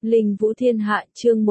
Linh Vũ Thiên Hạ chương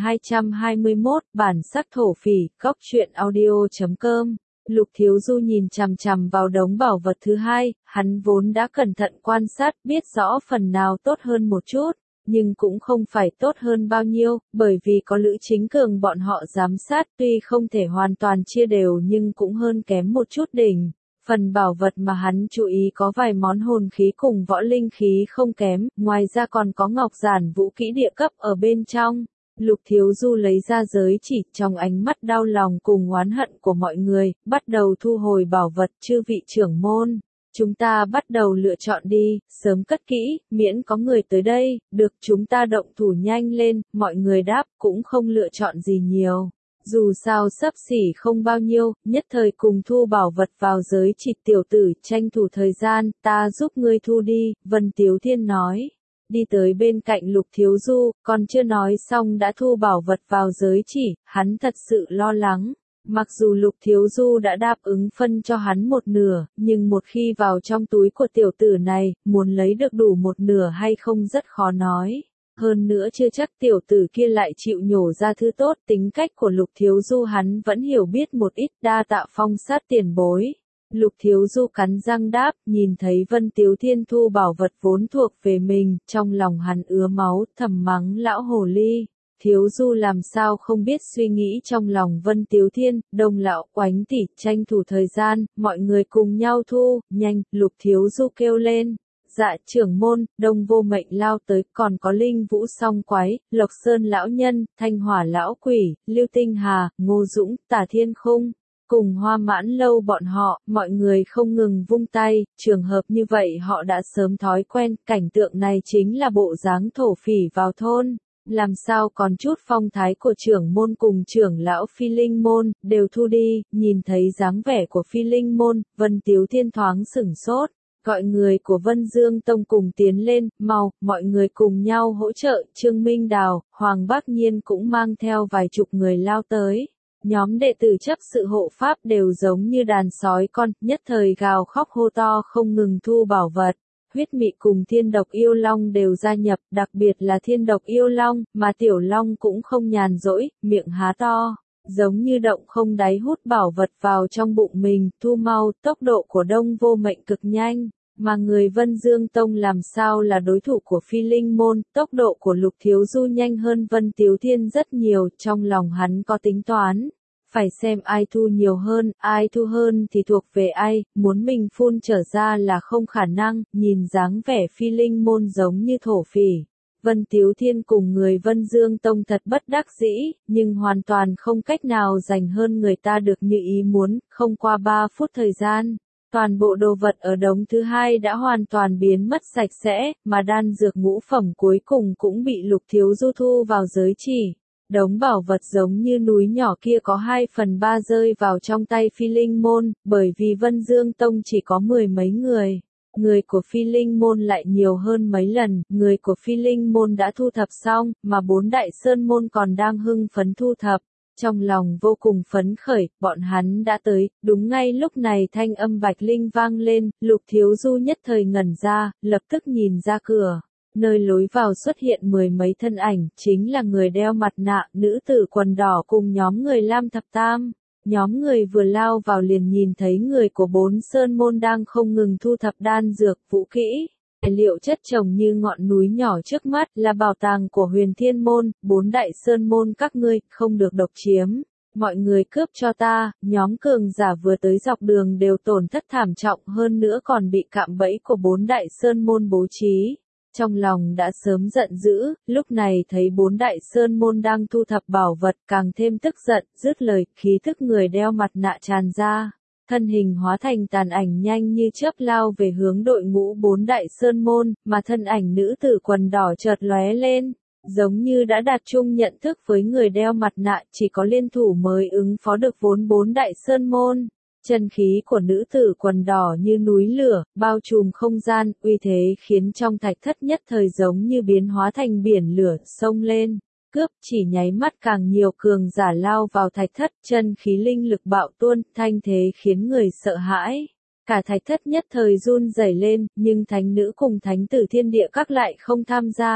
1221 bản sắc thổ phỉ, góc truyện audio.com. Lục Thiếu Du nhìn chằm chằm vào đống bảo vật thứ hai, hắn vốn đã cẩn thận quan sát biết rõ phần nào tốt hơn một chút, nhưng cũng không phải tốt hơn bao nhiêu, bởi vì có Lữ Chính Cường bọn họ giám sát tuy không thể hoàn toàn chia đều nhưng cũng hơn kém một chút đỉnh. Phần bảo vật mà hắn chú ý có vài món hồn khí cùng võ linh khí không kém, ngoài ra còn có ngọc giản vũ kỹ địa cấp ở bên trong. Lục Thiếu Du lấy ra giới chỉ trong ánh mắt đau lòng cùng oán hận của mọi người, bắt đầu thu hồi bảo vật. Chư vị trưởng môn, chúng ta bắt đầu lựa chọn đi, sớm cất kỹ, miễn có người tới đây, được chúng ta động thủ nhanh lên, mọi người đáp cũng không lựa chọn gì nhiều. Dù sao xấp xỉ không bao nhiêu, nhất thời cùng thu bảo vật vào giới chỉ. Tiểu tử tranh thủ thời gian, ta giúp ngươi thu đi, Vân Tiếu Thiên nói. Đi tới bên cạnh Lục Thiếu Du, còn chưa nói xong đã thu bảo vật vào giới chỉ, hắn thật sự lo lắng. Mặc dù Lục Thiếu Du đã đáp ứng phân cho hắn một nửa, nhưng một khi vào trong túi của tiểu tử này, muốn lấy được đủ một nửa hay không rất khó nói. Hơn nữa chưa chắc tiểu tử kia lại chịu nhổ ra thứ tốt. Tính cách của Lục Thiếu Du hắn vẫn hiểu biết một ít, đa tạ Phong Sát tiền bối. Lục Thiếu Du cắn răng đáp, nhìn thấy Vân Tiếu Thiên thu bảo vật vốn thuộc về mình, trong lòng hắn ứa máu, thầm mắng lão hồ ly. Thiếu Du làm sao không biết suy nghĩ trong lòng Vân Tiếu Thiên. Đông lão, Oánh tỷ, tranh thủ thời gian, mọi người cùng nhau thu, nhanh. Lục Thiếu Du kêu lên. Dạ trưởng môn, Đông Vô Mệnh lao tới, còn có Linh Vũ Song Quái, Lộc Sơn lão nhân, Thanh Hỏa lão quỷ, Lưu Tinh Hà, Ngô Dũng, Tả Thiên Khung, cùng Hoa Mãn Lâu bọn họ. Mọi người không ngừng vung tay, trường hợp như vậy họ đã sớm thói quen. Cảnh tượng này chính là bộ dáng thổ phỉ vào thôn, làm sao còn chút phong thái của trưởng môn cùng trưởng lão Phi Linh môn, đều thu đi. Nhìn thấy dáng vẻ của Phi Linh môn, Vân Tiếu Thiên thoáng sửng sốt. Gọi người của Vân Dương Tông cùng tiến lên, mau, mọi người cùng nhau hỗ trợ. Trương Minh Đào, Hoàng Bác Nhiên cũng mang theo vài chục người lao tới. Nhóm đệ tử chấp sự hộ pháp đều giống như đàn sói con, nhất thời gào khóc hô to không ngừng thu bảo vật. Huyết Mị cùng Thiên Độc Yêu Long đều gia nhập, đặc biệt là Thiên Độc Yêu Long, mà Tiểu Long cũng không nhàn rỗi, miệng há to. Giống như động không đáy hút bảo vật vào trong bụng mình, thu mau. Tốc độ của Đông Vô Mệnh cực nhanh, mà người Vân Dương Tông làm sao là đối thủ của Phi Linh môn. Tốc độ của Lục Thiếu Du nhanh hơn Vân Tiếu Thiên rất nhiều, trong lòng hắn có tính toán. Phải xem ai thu nhiều hơn, ai thu hơn thì thuộc về ai, muốn mình phun trở ra là không khả năng. Nhìn dáng vẻ Phi Linh môn giống như thổ phỉ, Vân Tiếu Thiên cùng người Vân Dương Tông thật bất đắc dĩ, nhưng hoàn toàn không cách nào giành hơn người ta được như ý muốn. Không qua 3 phút thời gian, toàn bộ đồ vật ở đống thứ hai đã hoàn toàn biến mất sạch sẽ, mà đan dược ngũ phẩm cuối cùng cũng bị Lục Thiếu Du thu vào giới chỉ. Đống bảo vật giống như núi nhỏ kia có 2/3 rơi vào trong tay Phi Linh môn, bởi vì Vân Dương Tông chỉ có 10 mấy người. Người của Phi Linh môn lại nhiều hơn mấy lần. Người của Phi Linh môn đã thu thập xong, mà 4 đại sơn môn còn đang hưng phấn thu thập. Trong lòng vô cùng phấn khởi, bọn hắn đã tới. Đúng ngay lúc này thanh âm Bạch Linh vang lên, Lục Thiếu Du nhất thời ngẩn ra, lập tức nhìn ra cửa. Nơi lối vào xuất hiện 10 mấy thân ảnh, chính là người đeo mặt nạ, nữ tử quần đỏ cùng nhóm người Lam Thập Tam. Nhóm người vừa lao vào liền nhìn thấy người của 4 sơn môn đang không ngừng thu thập đan dược, vũ kỹ. Tài liệu chất chồng như ngọn núi nhỏ trước mắt là bảo tàng của Huyền Thiên môn. 4 đại sơn môn các ngươi không được độc chiếm, mọi người cướp cho ta. Nhóm cường giả vừa tới dọc đường đều tổn thất thảm trọng, hơn nữa còn bị cạm bẫy của 4 đại sơn môn bố trí. Trong lòng đã sớm giận dữ, lúc này thấy 4 đại sơn môn đang thu thập bảo vật càng thêm tức giận. Dứt lời, khí thức người đeo mặt nạ tràn ra, thân hình hóa thành tàn ảnh nhanh như chớp lao về hướng đội ngũ 4 đại sơn môn, mà thân ảnh nữ tử quần đỏ chợt lóe lên, giống như đã đạt chung nhận thức với người đeo mặt nạ. Chỉ có liên thủ mới ứng phó được vốn 4 đại sơn môn. Chân khí của nữ tử quần đỏ như núi lửa, bao trùm không gian, uy thế khiến trong thạch thất nhất thời giống như biến hóa thành biển lửa, xông lên, cướp. Chỉ nháy mắt càng nhiều cường giả lao vào thạch thất, chân khí linh lực bạo tuôn, thanh thế khiến người sợ hãi. Cả thạch thất nhất thời run rẩy lên, nhưng thánh nữ cùng thánh tử thiên địa các lại không tham gia.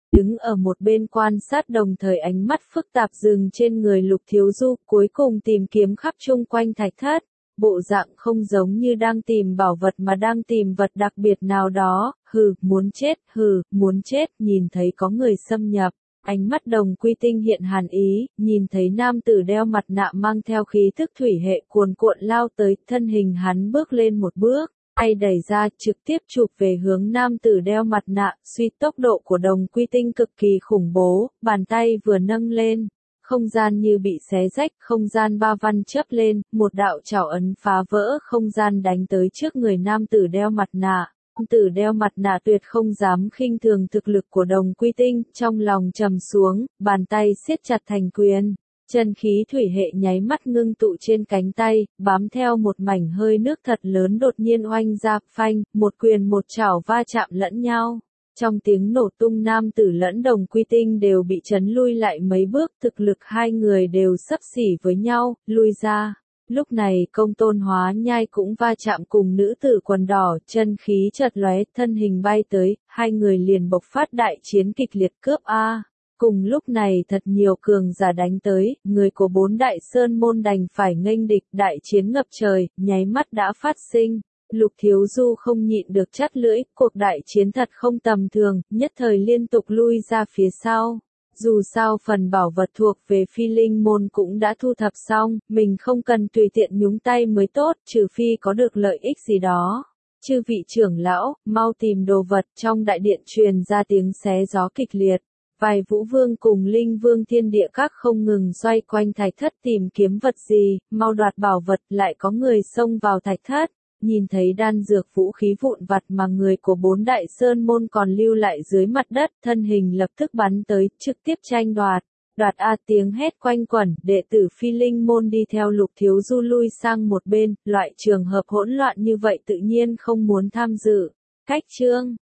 đứng ở một bên quan sát đồng thời ánh mắt phức tạp dừng trên người Lục Thiếu Du, cuối cùng tìm kiếm khắp chung quanh thạch thất. Bộ dạng không giống như đang tìm bảo vật mà đang tìm vật đặc biệt nào đó, muốn chết, nhìn thấy có người xâm nhập. Ánh mắt Đồng Quy Tinh hiện hàn ý, nhìn thấy nam tử đeo mặt nạ mang theo khí thức thủy hệ cuồn cuộn lao tới, thân hình hắn bước lên một bước, tay đẩy ra trực tiếp chụp về hướng nam tử đeo mặt nạ, suy tốc độ của Đồng Quy Tinh cực kỳ khủng bố, bàn tay vừa nâng lên. Không gian như bị xé rách, không gian ba văn chớp lên, một đạo trảo ấn phá vỡ không gian đánh tới trước người nam tử đeo mặt nạ. Nam tử đeo mặt nạ tuyệt không dám khinh thường thực lực của Đồng Quy Tinh, trong lòng trầm xuống, bàn tay siết chặt thành quyền. Chân khí thủy hệ nháy mắt ngưng tụ trên cánh tay, bám theo một mảnh hơi nước thật lớn đột nhiên oanh ra, phanh, một quyền một chảo va chạm lẫn nhau. Trong tiếng nổ tung nam tử lẫn Đồng Quy Tinh đều bị chấn lui lại mấy bước, thực lực hai người đều xấp xỉ với nhau, lui ra. Lúc này Công Tôn Hóa Nhai cũng va chạm cùng nữ tử quần đỏ, chân khí chợt lóe, thân hình bay tới, hai người liền bộc phát đại chiến kịch liệt cướp A. Cùng lúc này thật nhiều cường giả đánh tới, người của bốn đại sơn môn đành phải nghênh địch, đại chiến ngập trời, nháy mắt đã phát sinh. Lục Thiếu Du không nhịn được chắt lưỡi, cuộc đại chiến thật không tầm thường, nhất thời liên tục lui ra phía sau. Dù sao phần bảo vật thuộc về Phi Linh môn cũng đã thu thập xong, mình không cần tùy tiện nhúng tay mới tốt, trừ phi có được lợi ích gì đó. Chư vị trưởng lão, mau tìm đồ vật, trong đại điện truyền ra tiếng xé gió kịch liệt. Vài vũ vương cùng linh vương thiên địa các không ngừng xoay quanh thạch thất tìm kiếm vật gì, mau đoạt bảo vật, lại có người xông vào thạch thất. Nhìn thấy đan dược vũ khí vụn vặt mà người của bốn đại sơn môn còn lưu lại dưới mặt đất, thân hình lập tức bắn tới, trực tiếp tranh đoạt. Đoạt A tiếng hét quanh quẩn, đệ tử Phi Linh môn đi theo Lục Thiếu Du lui sang một bên, loại trường hợp hỗn loạn như vậy tự nhiên không muốn tham dự. Cách chương